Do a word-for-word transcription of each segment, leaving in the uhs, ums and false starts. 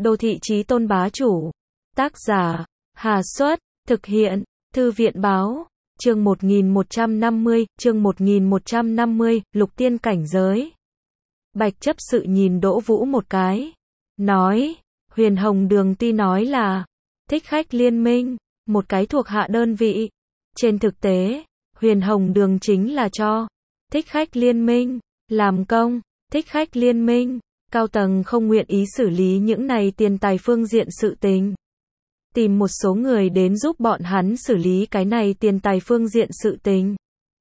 Đô thị chí tôn bá chủ. Tác giả, Hà Xuất, thực hiện, Thư viện Báo, chương một nghìn một trăm năm mươi, chương một nghìn một trăm năm mươi, lục tiên cảnh giới. Bạch chấp sự nhìn Đỗ Vũ một cái, nói, Huyền Hồng Đường tuy nói là Thích Khách Liên Minh, một cái thuộc hạ đơn vị. Trên thực tế, Huyền Hồng Đường chính là cho Thích Khách Liên Minh làm công. Thích Khách Liên Minh, cao tầng không nguyện ý xử lý những này tiền tài phương diện sự tình. Tìm một số người đến giúp bọn hắn xử lý cái này tiền tài phương diện sự tình.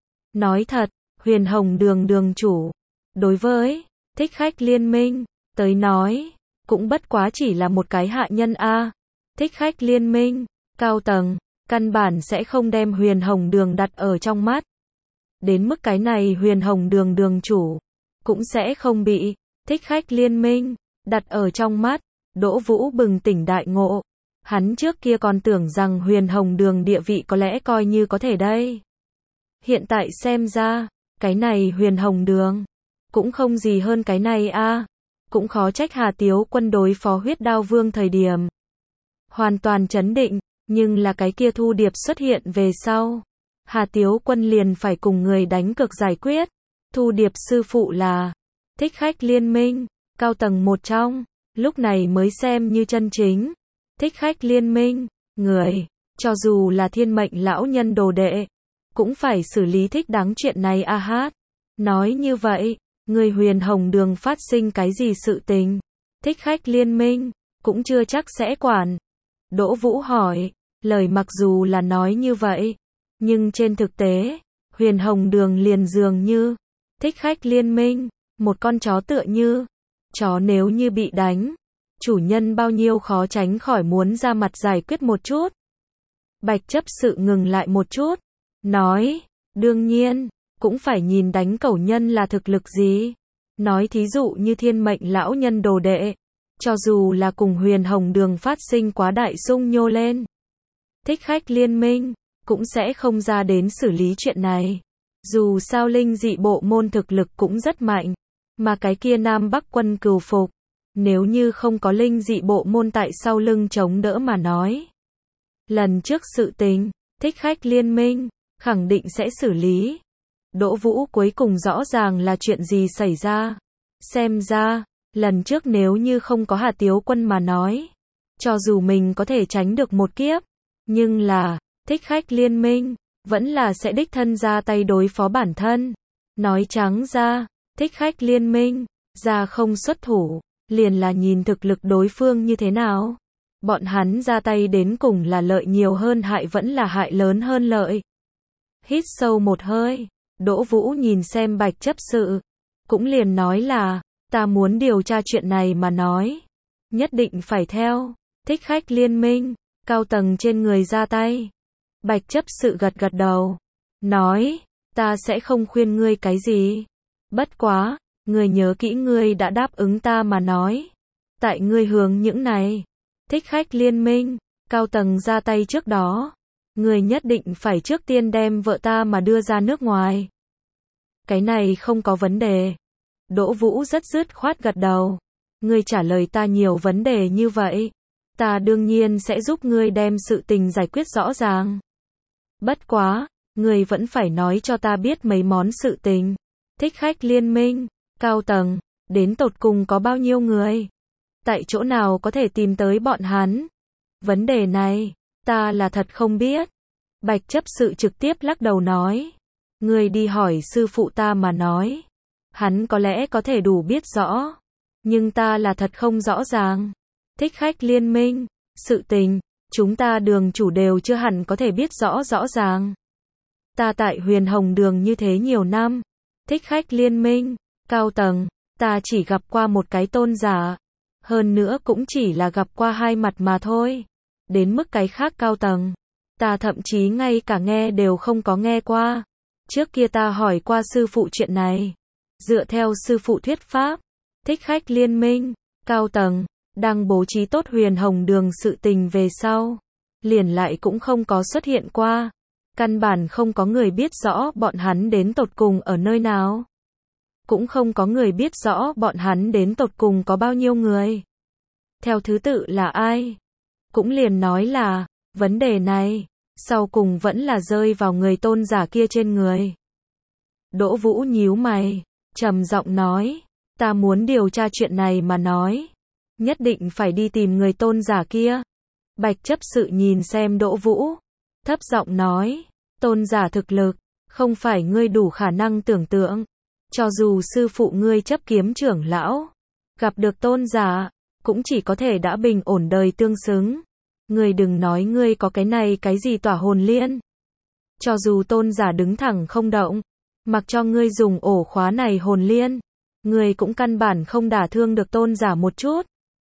Nói thật, Huyền Hồng Đường đường chủ, đối với Thích Khách Liên Minh, tới nói, cũng bất quá chỉ là một cái hạ nhân a. Thích Khách Liên Minh, cao tầng, căn bản sẽ không đem Huyền Hồng Đường đặt ở trong mắt. Đến mức cái này Huyền Hồng Đường đường chủ, cũng sẽ không bị Thích Khách Liên Minh đặt ở trong mắt. Đỗ Vũ bừng tỉnh đại ngộ. Hắn trước kia còn tưởng rằng Huyền Hồng Đường địa vị có lẽ coi như có thể đây. Hiện tại xem ra, cái này Huyền Hồng Đường cũng không gì hơn cái này a. Cũng khó trách Hà Tiếu Quân đối phó Huyết Đao Vương thời điểm hoàn toàn trấn định, nhưng là cái kia Thu Điệp xuất hiện về sau, Hà Tiếu Quân liền phải cùng người đánh cược giải quyết. Thu Điệp sư phụ là Thích Khách Liên Minh cao tầng một trong, lúc này mới xem như chân chính Thích Khách Liên Minh người. Cho dù là thiên mệnh lão nhân đồ đệ, cũng phải xử lý thích đáng chuyện này a hát. Nói như vậy, người Huyền Hồng Đường phát sinh cái gì sự tình, Thích Khách Liên Minh cũng chưa chắc sẽ quản. Đỗ Vũ hỏi, lời mặc dù là nói như vậy, nhưng trên thực tế, Huyền Hồng Đường liền dường như Thích Khách Liên Minh, một con chó tựa như chó nếu như bị đánh, chủ nhân bao nhiêu khó tránh khỏi muốn ra mặt giải quyết một chút. Bạch chấp sự ngừng lại một chút, nói, đương nhiên, cũng phải nhìn đánh cẩu nhân là thực lực gì. Nói thí dụ như thiên mệnh lão nhân đồ đệ, cho dù là cùng Huyền Hồng Đường phát sinh quá đại xung nhô lên, Thích Khách Liên Minh cũng sẽ không ra đến xử lý chuyện này. Dù sao linh dị bộ môn thực lực cũng rất mạnh, mà cái kia Nam Bắc quân cừu phục, nếu như không có linh dị bộ môn tại sau lưng chống đỡ mà nói, lần trước sự tình, Thích Khách Liên Minh khẳng định sẽ xử lý. Đỗ Vũ cuối cùng rõ ràng là chuyện gì xảy ra. Xem ra, lần trước nếu như không có Hà Tiếu Quân mà nói, cho dù mình có thể tránh được một kiếp, nhưng là, Thích Khách Liên Minh vẫn là sẽ đích thân ra tay đối phó bản thân. Nói trắng ra, Thích Khách Liên Minh ra không xuất thủ, liền là nhìn thực lực đối phương như thế nào. Bọn hắn ra tay đến cùng là lợi nhiều hơn hại vẫn là hại lớn hơn lợi. Hít sâu một hơi, Đỗ Vũ nhìn xem Bạch chấp sự, cũng liền nói là, ta muốn điều tra chuyện này mà nói, nhất định phải theo Thích Khách Liên Minh cao tầng trên người ra tay. Bạch chấp sự gật gật đầu, nói, ta sẽ không khuyên ngươi cái gì. Bất quá, ngươi nhớ kỹ ngươi đã đáp ứng ta mà nói. Tại ngươi hướng những này Thích Khách Liên Minh cao tầng ra tay trước đó, ngươi nhất định phải trước tiên đem vợ ta mà đưa ra nước ngoài. Cái này không có vấn đề. Đỗ Vũ rất dứt khoát gật đầu. Ngươi trả lời ta nhiều vấn đề như vậy, ta đương nhiên sẽ giúp ngươi đem sự tình giải quyết rõ ràng. Bất quá, ngươi vẫn phải nói cho ta biết mấy món sự tình. Thích Khách Liên Minh cao tầng, đến tột cùng có bao nhiêu người? Tại chỗ nào có thể tìm tới bọn hắn? Vấn đề này, ta là thật không biết. Bạch chấp sự trực tiếp lắc đầu nói. Ngươi đi hỏi sư phụ ta mà nói. Hắn có lẽ có thể đủ biết rõ. Nhưng ta là thật không rõ ràng. Thích Khách Liên Minh, sự tình, chúng ta đường chủ đều chưa hẳn có thể biết rõ rõ ràng. Ta tại Huyền Hồng Đường như thế nhiều năm. Thích Khách Liên Minh cao tầng, ta chỉ gặp qua một cái tôn giả. Hơn nữa cũng chỉ là gặp qua hai mặt mà thôi. Đến mức cái khác cao tầng, ta thậm chí ngay cả nghe đều không có nghe qua. Trước kia ta hỏi qua sư phụ chuyện này. Dựa theo sư phụ thuyết pháp, Thích Khách Liên Minh cao tầng đang bố trí tốt Huyền Hồng Đường sự tình về sau, liền lại cũng không có xuất hiện qua. Căn bản không có người biết rõ bọn hắn đến tột cùng ở nơi nào. Cũng không có người biết rõ bọn hắn đến tột cùng có bao nhiêu người. theo thứ tự là ai? Cũng liền nói là, vấn đề này, sau cùng vẫn là rơi vào người tôn giả kia trên người. Đỗ Vũ nhíu mày, trầm giọng nói, ta muốn điều tra chuyện này mà nói, nhất định phải đi tìm người tôn giả kia. Bạch chấp sự nhìn xem Đỗ Vũ, thấp giọng nói, tôn giả thực lực, không phải ngươi đủ khả năng tưởng tượng. Cho dù sư phụ ngươi chấp kiếm trưởng lão, gặp được tôn giả, cũng chỉ có thể đã bình ổn đời tương xứng. Ngươi đừng nói ngươi có cái này cái gì tỏa hồn liên. Cho dù tôn giả đứng thẳng không động, mặc cho ngươi dùng ổ khóa này hồn liên, ngươi cũng căn bản không đả thương được tôn giả một chút.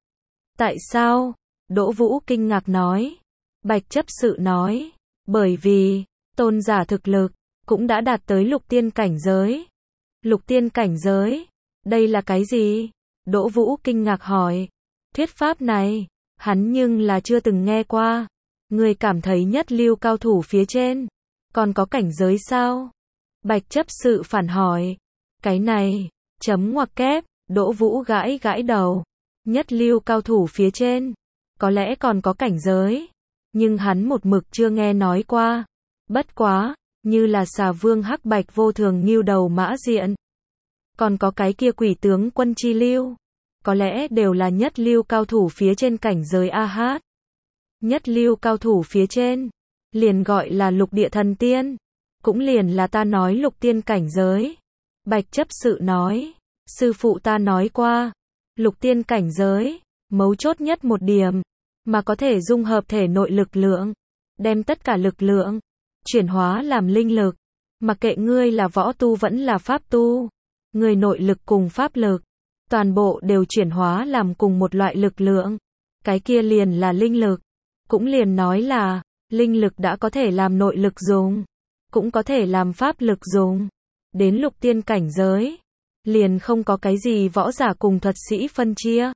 Tại sao? Đỗ Vũ kinh ngạc nói. Bạch chấp sự nói, bởi vì, tôn giả thực lực, cũng đã đạt tới lục tiên cảnh giới. Lục tiên cảnh giới? Đây là cái gì? Đỗ Vũ kinh ngạc hỏi. Thuyết pháp này, hắn nhưng là chưa từng nghe qua. Người cảm thấy nhất lưu cao thủ phía trên, còn có cảnh giới sao? Bạch chấp sự phản hỏi. Cái này, chấm ngoặc kép, Đỗ Vũ gãi gãi đầu. Nhất lưu cao thủ phía trên, có lẽ còn có cảnh giới, nhưng hắn một mực chưa nghe nói qua. Bất quá, như là xà vương hắc bạch vô thường nghiêu đầu mã diện, còn có cái kia quỷ tướng quân chi lưu, có lẽ đều là nhất lưu cao thủ phía trên cảnh giới a hát. Nhất lưu cao thủ phía trên, liền gọi là lục địa thần tiên, cũng liền là ta nói lục tiên cảnh giới. Bạch chấp sự nói, sư phụ ta nói qua, lục tiên cảnh giới, mấu chốt nhất một điểm, mà có thể dung hợp thể nội lực lượng, đem tất cả lực lượng, chuyển hóa làm linh lực, mặc kệ ngươi là võ tu vẫn là pháp tu, người nội lực cùng pháp lực, toàn bộ đều chuyển hóa làm cùng một loại lực lượng, cái kia liền là linh lực, cũng liền nói là, linh lực đã có thể làm nội lực dùng, cũng có thể làm pháp lực dùng, đến lục tiên cảnh giới, liền không có cái gì võ giả cùng thuật sĩ phân chia.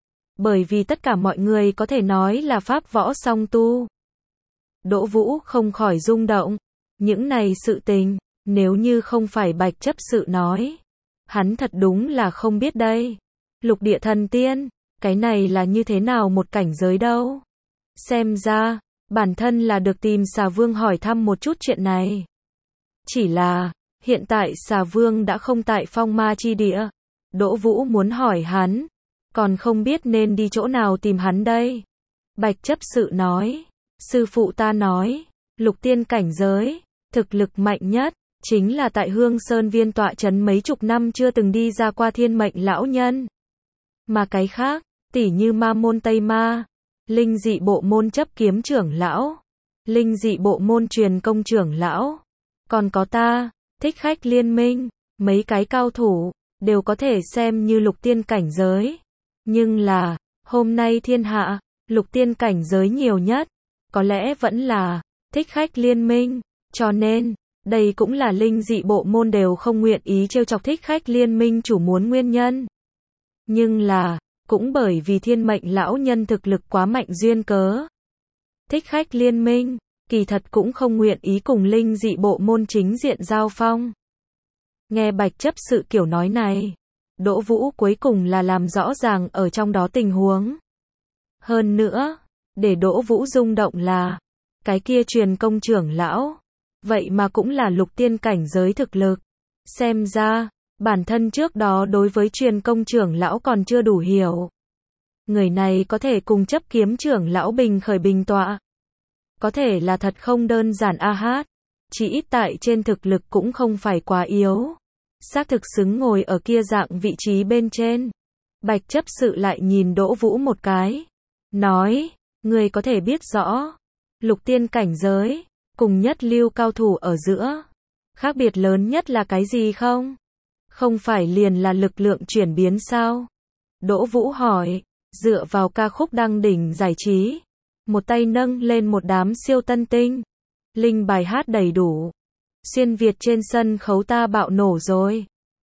Bởi vì tất cả mọi người có thể nói là pháp võ song tu. Đỗ Vũ không khỏi rung động, những này sự tình, nếu như không phải Bạch chấp sự nói, hắn thật đúng là không biết đây. Lục địa thần tiên, cái này là như thế nào một cảnh giới đâu? Xem ra, bản thân là được tìm xà vương hỏi thăm một chút chuyện này. Chỉ là, hiện tại xà vương đã không tại phong ma chi địa. Đỗ Vũ muốn hỏi hắn, còn không biết nên đi chỗ nào tìm hắn đây. Bạch chấp sự nói, sư phụ ta nói, lục tiên cảnh giới, thực lực mạnh nhất, chính là tại Hương Sơn Viên tọa trấn mấy chục năm chưa từng đi ra qua thiên mệnh lão nhân. Mà cái khác, tỉ như ma môn Tây Ma, linh dị bộ môn chấp kiếm trưởng lão, linh dị bộ môn truyền công trưởng lão, còn có ta, thích khách liên minh, mấy cái cao thủ, đều có thể xem như lục tiên cảnh giới. Nhưng là, hôm nay thiên hạ, lục tiên cảnh giới nhiều nhất, có lẽ vẫn là thích khách liên minh, cho nên, đây cũng là linh dị bộ môn đều không nguyện ý trêu chọc thích khách liên minh chủ muốn nguyên nhân. Nhưng là, cũng bởi vì thiên mệnh lão nhân thực lực quá mạnh duyên cớ. Thích khách liên minh, kỳ thật cũng không nguyện ý cùng linh dị bộ môn chính diện giao phong. Nghe Bạch chấp sự kiểu nói này, Đỗ Vũ cuối cùng là làm rõ ràng ở trong đó tình huống. Hơn nữa, để Đỗ Vũ rung động là, cái kia truyền công trưởng lão, vậy mà cũng là lục tiên cảnh giới thực lực. Xem ra, bản thân trước đó đối với truyền công trưởng lão còn chưa đủ hiểu. Người này có thể cùng chấp kiếm trưởng lão bình khởi bình tọa. Có thể là thật không đơn giản a hát, chỉ ít tại trên thực lực cũng không phải quá yếu. Xác thực xứng ngồi ở kia dạng vị trí bên trên. Bạch chấp sự lại nhìn Đỗ Vũ một cái. Nói, người có thể biết rõ, lục tiên cảnh giới, cùng nhất lưu cao thủ ở giữa. Khác biệt lớn nhất là cái gì không? Không phải liền là lực lượng chuyển biến sao? Đỗ Vũ hỏi, dựa vào ca khúc đăng đỉnh giải trí. Một tay nâng lên một đám siêu tân tinh. Linh bài hát đầy đủ. Xuyên Việt trên sân khấu ta bạo nổ rồi.